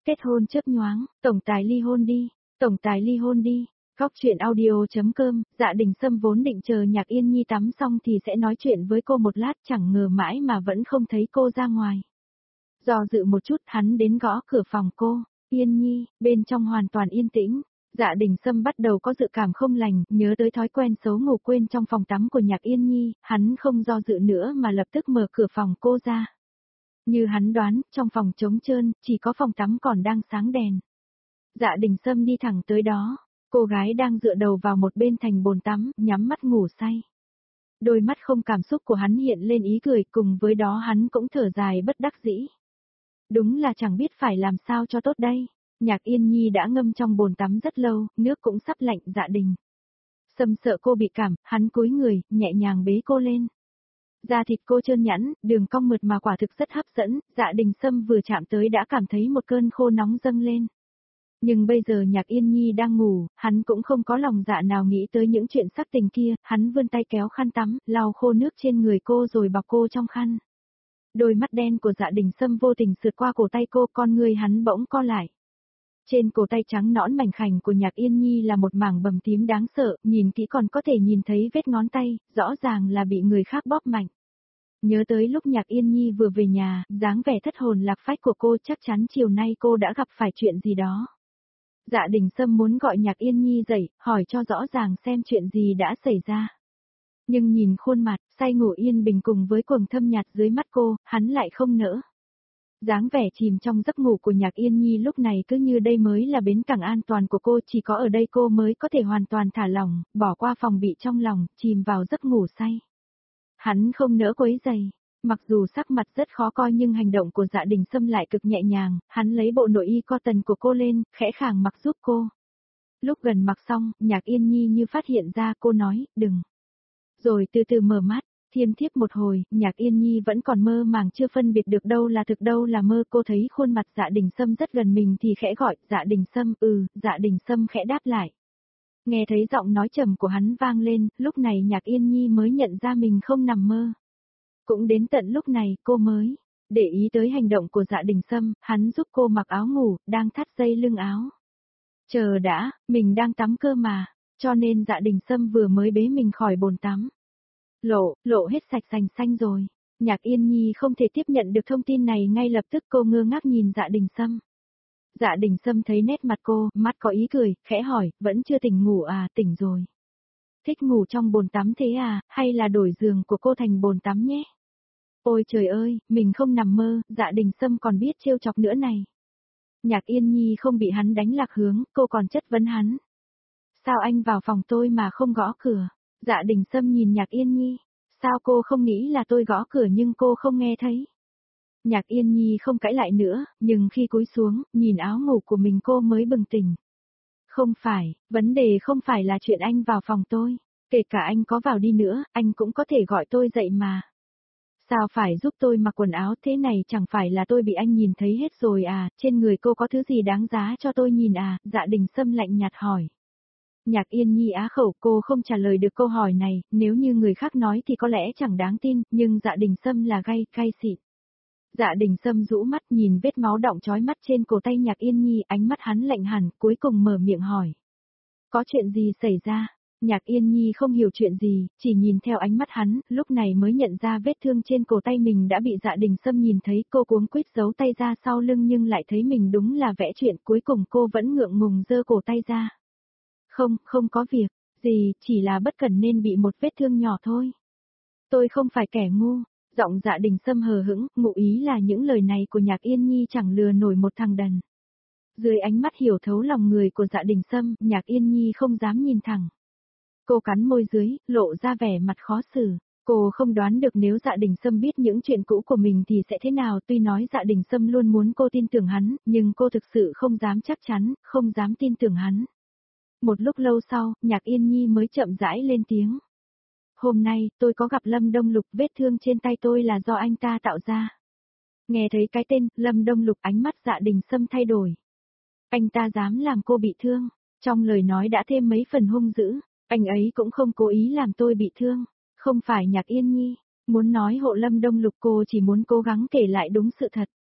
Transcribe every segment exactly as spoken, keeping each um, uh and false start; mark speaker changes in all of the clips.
Speaker 1: Kết hôn chớp nhoáng, tổng tài ly hôn đi, tổng tài ly hôn đi. Góc truyện audio.com, Dạ Đình Sâm vốn định chờ Nhạc Yên Nhi tắm xong thì sẽ nói chuyện với cô một lát, chẳng ngờ mãi mà vẫn không thấy cô ra ngoài. Do dự một chút hắn đến gõ cửa phòng cô, Yên Nhi, bên trong hoàn toàn yên tĩnh. Dạ Đình Sâm bắt đầu có dự cảm không lành, nhớ tới thói quen xấu ngủ quên trong phòng tắm của Nhạc Yên Nhi, hắn không do dự nữa mà lập tức mở cửa phòng cô ra. Như hắn đoán, trong phòng trống trơn, chỉ có phòng tắm còn đang sáng đèn. Dạ Đình Sâm đi thẳng tới đó, cô gái đang dựa đầu vào một bên thành bồn tắm, nhắm mắt ngủ say. Đôi mắt không cảm xúc của hắn hiện lên ý cười, cùng với đó hắn cũng thở dài bất đắc dĩ. Đúng là chẳng biết phải làm sao cho tốt đây. Nhạc Yên Nhi đã ngâm trong bồn tắm rất lâu, nước cũng sắp lạnh. Dạ Đình Sâm sợ cô bị cảm, hắn cúi người, nhẹ nhàng bế cô lên. Da thịt cô trơn nhẵn, đường cong mượt mà quả thực rất hấp dẫn, Dạ Đình Sâm vừa chạm tới đã cảm thấy một cơn khô nóng dâng lên. Nhưng bây giờ Nhạc Yên Nhi đang ngủ, hắn cũng không có lòng dạ nào nghĩ tới những chuyện sắc tình kia, hắn vươn tay kéo khăn tắm, lau khô nước trên người cô rồi bọc cô trong khăn. Đôi mắt đen của Dạ Đình Sâm vô tình sượt qua cổ tay cô, con người hắn bỗng co lại. Trên cổ tay trắng nõn mảnh khảnh của Nhạc Yên Nhi là một mảng bầm tím đáng sợ, nhìn kỹ còn có thể nhìn thấy vết ngón tay, rõ ràng là bị người khác bóp mạnh. Nhớ tới lúc Nhạc Yên Nhi vừa về nhà, dáng vẻ thất hồn lạc phách của cô, chắc chắn chiều nay cô đã gặp phải chuyện gì đó. Dạ Đình Sâm muốn gọi Nhạc Yên Nhi dậy, hỏi cho rõ ràng xem chuyện gì đã xảy ra. Nhưng nhìn khuôn mặt, say ngủ yên bình cùng với quầng thâm nhạt dưới mắt cô, hắn lại không nỡ. Dáng vẻ chìm trong giấc ngủ của Nhạc Yên Nhi lúc này cứ như đây mới là bến cảng an toàn của cô, chỉ có ở đây cô mới có thể hoàn toàn thả lỏng, bỏ qua phòng bị trong lòng, chìm vào giấc ngủ say. Hắn không nỡ quấy rầy, mặc dù sắc mặt rất khó coi nhưng hành động của Dạ Đình Sâm lại cực nhẹ nhàng, hắn lấy bộ nội y cotton của cô lên, khẽ khàng mặc giúp cô. Lúc gần mặc xong, Nhạc Yên Nhi như phát hiện ra, cô nói, đừng. Rồi từ từ mở mắt. Thiêm thiếp một hồi, Nhạc Yên Nhi vẫn còn mơ màng chưa phân biệt được đâu là thực đâu là mơ, cô thấy khuôn mặt Dạ Đình Sâm rất gần mình thì khẽ gọi, Dạ Đình Sâm, ừ, Dạ Đình Sâm khẽ đáp lại. Nghe thấy giọng nói trầm của hắn vang lên, lúc này Nhạc Yên Nhi mới nhận ra mình không nằm mơ. Cũng đến tận lúc này, cô mới để ý tới hành động của Dạ Đình Sâm, hắn giúp cô mặc áo ngủ, đang thắt dây lưng áo. Chờ đã, mình đang tắm cơ mà, cho nên Dạ Đình Sâm vừa mới bế mình khỏi bồn tắm. Lộ, lộ hết sạch sành xanh rồi. Nhạc Yên Nhi không thể tiếp nhận được thông tin này, ngay lập tức cô ngơ ngác nhìn Dạ Đình Sâm. Dạ Đình Sâm thấy nét mặt cô, mắt có ý cười, khẽ hỏi, vẫn chưa tỉnh ngủ à? Tỉnh rồi. Thích ngủ trong bồn tắm thế à, hay là đổi giường của cô thành bồn tắm nhé? Ôi trời ơi, mình không nằm mơ, Dạ Đình Sâm còn biết trêu chọc nữa này. Nhạc Yên Nhi không bị hắn đánh lạc hướng, cô còn chất vấn hắn. Sao anh vào phòng tôi mà không gõ cửa? Dạ Đình Sâm nhìn Nhạc Yên Nhi. Sao cô không nghĩ là tôi gõ cửa nhưng cô không nghe thấy? Nhạc Yên Nhi không cãi lại nữa, nhưng khi cúi xuống, nhìn áo ngủ của mình cô mới bừng tỉnh. Không phải, vấn đề không phải là chuyện anh vào phòng tôi. Kể cả anh có vào đi nữa, anh cũng có thể gọi tôi dậy mà. Sao phải giúp tôi mặc quần áo thế này, chẳng phải là tôi bị anh nhìn thấy hết rồi à, trên người cô có thứ gì đáng giá cho tôi nhìn à? Dạ Đình Sâm lạnh nhạt hỏi. Nhạc Yên Nhi á khẩu, cô không trả lời được câu hỏi này, nếu như người khác nói thì có lẽ chẳng đáng tin, nhưng Dạ Đình Sâm là gay, cay xịn. Dạ Đình Sâm rũ mắt nhìn vết máu đọng chói mắt trên cổ tay Nhạc Yên Nhi, ánh mắt hắn lạnh hẳn, cuối cùng mở miệng hỏi. Có chuyện gì xảy ra? Nhạc Yên Nhi không hiểu chuyện gì, chỉ nhìn theo ánh mắt hắn, lúc này mới nhận ra vết thương trên cổ tay mình đã bị Dạ Đình Sâm nhìn thấy, cô cuống quýt giấu tay ra sau lưng nhưng lại thấy mình đúng là vẽ chuyện, cuối cùng cô vẫn ngượng ngùng giơ cổ tay ra. Không, không có việc gì, chỉ là bất cẩn nên bị một vết thương nhỏ thôi. Tôi không phải kẻ ngu. Giọng Dạ Đình Sâm hờ hững, ngụ ý là những lời này của Nhạc Yên Nhi chẳng lừa nổi một thằng đần. Dưới ánh mắt hiểu thấu lòng người của Dạ Đình Sâm, Nhạc Yên Nhi không dám nhìn thẳng. Cô cắn môi dưới, lộ ra vẻ mặt khó xử. Cô không đoán được nếu Dạ Đình Sâm biết những chuyện cũ của mình thì sẽ thế nào, tuy nói Dạ Đình Sâm luôn muốn cô tin tưởng hắn, nhưng cô thực sự không dám chắc chắn, không dám tin tưởng hắn. Một lúc lâu sau, Nhạc Yên Nhi mới chậm rãi lên tiếng. Hôm nay, tôi có gặp Lâm Đông Lục, vết thương trên tay tôi là do anh ta tạo ra. Nghe thấy cái tên, Lâm Đông Lục, ánh mắt Dạ Đình Sâm thay đổi. Anh ta dám làm cô bị thương, trong lời nói đã thêm mấy phần hung dữ, anh ấy cũng không cố ý làm tôi bị thương, không phải Nhạc Yên Nhi, muốn nói hộ Lâm Đông Lục, cô chỉ muốn cố gắng kể lại đúng sự thật.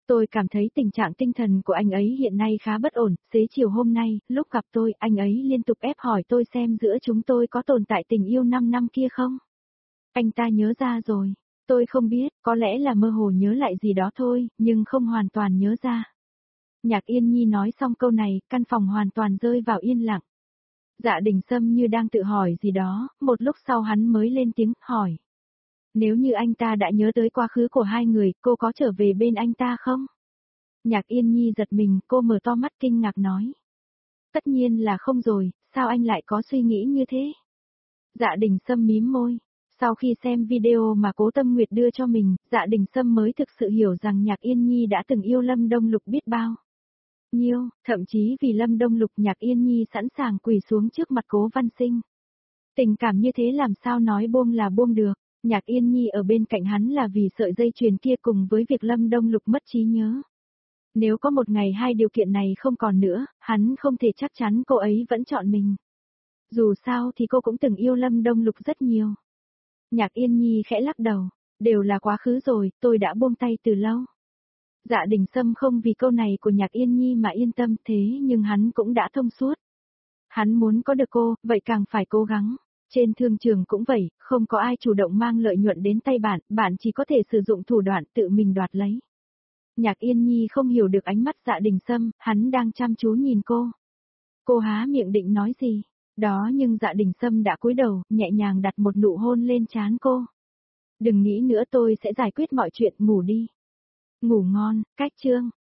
Speaker 1: Tôi cảm thấy tình trạng tinh thần của anh ấy hiện nay khá bất ổn, xế chiều hôm nay, lúc gặp tôi, anh ấy liên tục ép hỏi tôi xem giữa chúng tôi có tồn tại tình yêu năm năm kia không. Anh ta nhớ ra rồi. Tôi không biết, có lẽ là mơ hồ nhớ lại gì đó thôi, nhưng không hoàn toàn nhớ ra. Nhạc Yên Nhi nói xong câu này, căn phòng hoàn toàn rơi vào yên lặng. Dạ Đình Sâm như đang tự hỏi gì đó, một lúc sau hắn mới lên tiếng, hỏi. Nếu như anh ta đã nhớ tới quá khứ của hai người, cô có trở về bên anh ta không? Nhạc Yên Nhi giật mình, cô mở to mắt kinh ngạc nói. Tất nhiên là không rồi, sao anh lại có suy nghĩ như thế? Dạ Đình Sâm mím môi. Sau khi xem video mà Cố Tâm Nguyệt đưa cho mình, Dạ Đình Sâm mới thực sự hiểu rằng Nhạc Yên Nhi đã từng yêu Lâm Đông Lục biết bao nhiêu, thậm chí vì Lâm Đông Lục Nhạc Yên Nhi sẵn sàng quỳ xuống trước mặt Cố Văn Sinh. Tình cảm như thế làm sao nói buông là buông được, Nhạc Yên Nhi ở bên cạnh hắn là vì sợi dây chuyền kia cùng với việc Lâm Đông Lục mất trí nhớ. Nếu có một ngày hai điều kiện này không còn nữa, hắn không thể chắc chắn cô ấy vẫn chọn mình. Dù sao thì cô cũng từng yêu Lâm Đông Lục rất nhiều. Nhạc Yên Nhi khẽ lắc đầu, đều là quá khứ rồi, tôi đã buông tay từ lâu. Dạ Đình Sâm không vì câu này của Nhạc Yên Nhi mà yên tâm thế nhưng hắn cũng đã thông suốt. Hắn muốn có được cô, vậy càng phải cố gắng. Trên thương trường cũng vậy, không có ai chủ động mang lợi nhuận đến tay bạn, bạn chỉ có thể sử dụng thủ đoạn tự mình đoạt lấy. Nhạc Yên Nhi không hiểu được ánh mắt Dạ Đình Sâm, hắn đang chăm chú nhìn cô. Cô há miệng định nói gì, đó nhưng Dạ Đình Sâm đã cúi đầu, nhẹ nhàng đặt một nụ hôn lên trán cô. Đừng nghĩ nữa tôi sẽ giải quyết mọi chuyện, ngủ đi. Ngủ ngon, cách chương.